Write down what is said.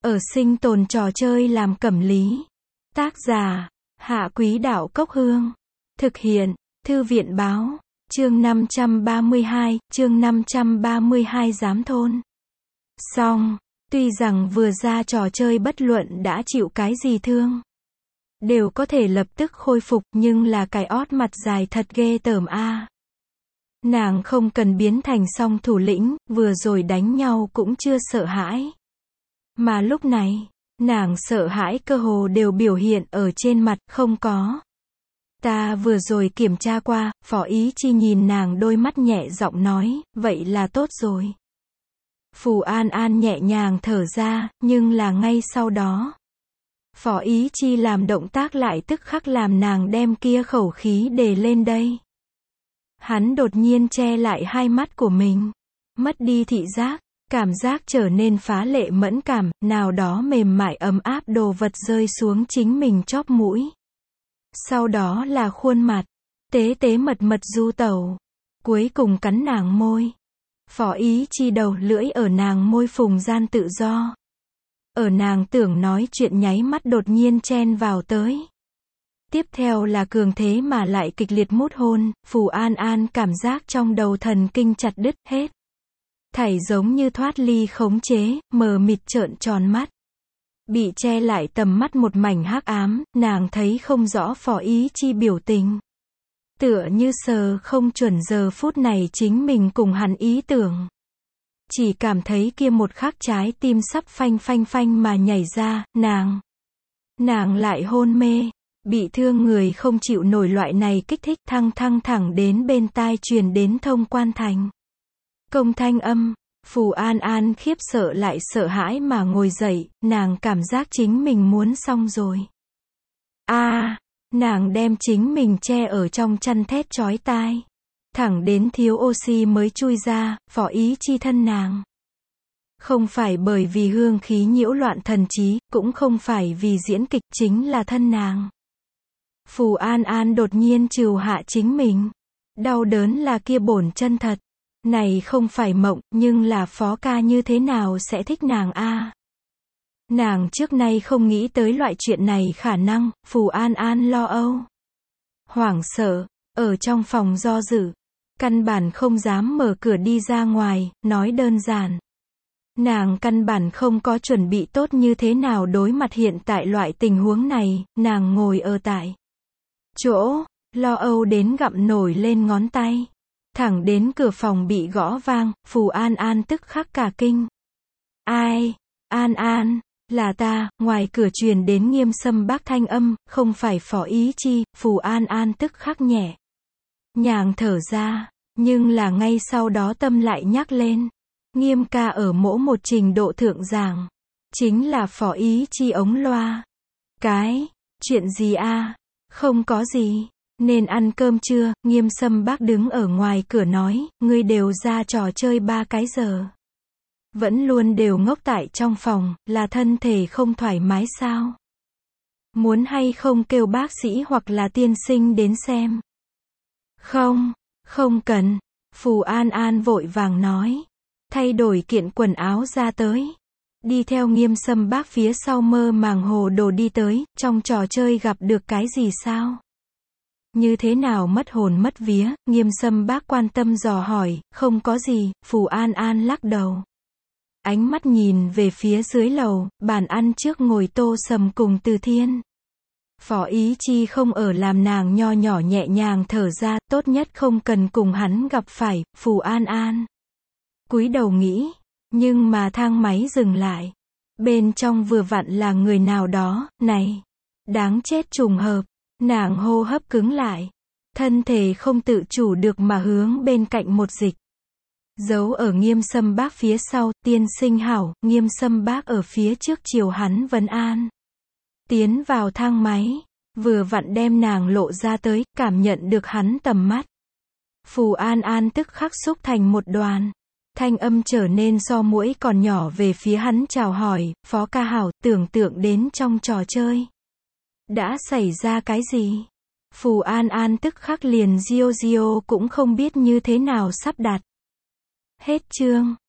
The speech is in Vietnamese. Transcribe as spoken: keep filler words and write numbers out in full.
Ở sinh tồn trò chơi làm cẩm lý. Tác giả, Hạ Quý Đạo Cốc Hương. Thực hiện, Thư viện Báo. Chương năm trăm ba mươi hai, chương năm trăm ba mươi hai Giám thôn. Xong, tuy rằng vừa ra trò chơi bất luận đã chịu cái gì thương, đều có thể lập tức khôi phục, nhưng là cái ót mặt dài thật ghê tởm a. Nàng không cần biến thành song thủ lĩnh, vừa rồi đánh nhau cũng chưa sợ hãi. Mà lúc này, nàng sợ hãi cơ hồ đều biểu hiện ở trên mặt, không có. Ta vừa rồi kiểm tra qua, Phó Ý Chi nhìn nàng đôi mắt nhẹ giọng nói, vậy là tốt rồi. Phù An An nhẹ nhàng thở ra, nhưng là ngay sau đó, Phó Ý Chi làm động tác lại tức khắc làm nàng đem kia khẩu khí đề lên đây. Hắn đột nhiên che lại hai mắt của mình, mất đi thị giác, cảm giác trở nên phá lệ mẫn cảm, nào đó mềm mại ấm áp đồ vật rơi xuống chính mình chóp mũi. Sau đó là khuôn mặt, tế tế mật mật du tẩu, cuối cùng cắn nàng môi. Phó Ý Chi đầu lưỡi ở nàng môi phùng gian tự do. Ở nàng tưởng nói chuyện nháy mắt đột nhiên chen vào tới. Tiếp theo là cường thế mà lại kịch liệt mút hôn, Phù An An cảm giác trong đầu thần kinh chặt đứt hết. Thảy giống như thoát ly khống chế, mờ mịt trợn tròn mắt. Bị che lại tầm mắt một mảnh hắc ám, nàng thấy không rõ Phó Ý Chi biểu tình. Tựa như sờ không chuẩn giờ phút này chính mình cùng hắn ý tưởng. Chỉ cảm thấy kia một khắc trái tim sắp phanh phanh phanh mà nhảy ra, nàng. Nàng lại hôn mê. Bị thương người không chịu nổi loại này kích thích, thăng thăng thẳng đến bên tai truyền đến thông quan thành. Công thanh âm, Phù An An khiếp sợ lại sợ hãi mà ngồi dậy, nàng cảm giác chính mình muốn xong rồi. A, à, nàng đem chính mình che ở trong chăn thét chói tai. Thẳng đến thiếu oxy mới chui ra, Phó Ý Chi thân nàng. Không phải bởi vì hương khí nhiễu loạn thần trí, cũng không phải vì diễn kịch, chính là thân nàng. Phù An An đột nhiên trừu hạ chính mình. Đau đớn là kia bổn chân thật. Này không phải mộng, nhưng là Phó ca như thế nào sẽ thích nàng a? À? Nàng trước nay không nghĩ tới loại chuyện này khả năng, Phù An An lo âu. Hoảng sợ, ở trong phòng do dự. Căn bản không dám mở cửa đi ra ngoài, nói đơn giản. Nàng căn bản không có chuẩn bị tốt như thế nào đối mặt hiện tại loại tình huống này, nàng ngồi ở tại chỗ, lo âu đến gặm nổi lên ngón tay. Thẳng đến cửa phòng bị gõ vang, Phù An An tức khắc cả kinh. Ai? An An, là ta, ngoài cửa truyền đến Nghiêm Sâm Bác thanh âm, không phải Phó Ý Chi, Phù An An tức khắc nhẹ nhàng thở ra, nhưng là ngay sau đó tâm lại nhắc lên. Nghiêm ca ở mỗi một trình độ thượng giảng, chính là Phó Ý Chi ống loa. Cái, chuyện gì a? À? Không có gì. Nên ăn cơm chưa? Nghiêm Sâm Bác đứng ở ngoài cửa nói, ngươi đều ra trò chơi ba cái giờ. Vẫn luôn đều ngốc tại trong phòng, là thân thể không thoải mái sao? Muốn hay không kêu bác sĩ hoặc là tiên sinh đến xem? Không, không cần. Phù An An vội vàng nói. Thay đổi kiện quần áo ra tới. Đi theo Nghiêm Sâm Bác phía sau mơ màng hồ đồ đi tới, trong trò chơi gặp được cái gì sao? Như thế nào mất hồn mất vía? Nghiêm Sâm Bác quan tâm dò hỏi. Không có gì, Phù An An lắc đầu. Ánh mắt nhìn về phía dưới lầu, bàn ăn trước ngồi Tô Sầm cùng Từ Thiên. Phó Ý Chi không ở làm nàng nho nhỏ nhẹ nhàng thở ra, tốt nhất không cần cùng hắn gặp phải. Phù An An cúi đầu nghĩ, nhưng mà thang máy dừng lại. Bên trong vừa vặn là người nào đó, này, đáng chết trùng hợp. Nàng hô hấp cứng lại, thân thể không tự chủ được mà hướng bên cạnh một dịch. Giấu ở Nghiêm Sâm Bác phía sau, tiên sinh hảo, Nghiêm Sâm Bác ở phía trước chiều hắn vấn an. Tiến vào thang máy, vừa vặn đem nàng lộ ra tới, cảm nhận được hắn tầm mắt. Phù An An tức khắc xúc thành một đoàn. Thanh âm trở nên so muỗi còn nhỏ về phía hắn chào hỏi, Phó ca hảo, tưởng tượng đến trong trò chơi. Đã xảy ra cái gì? Phù An An tức khắc liền Gio Gio cũng không biết như thế nào sắp đặt. Hết chương.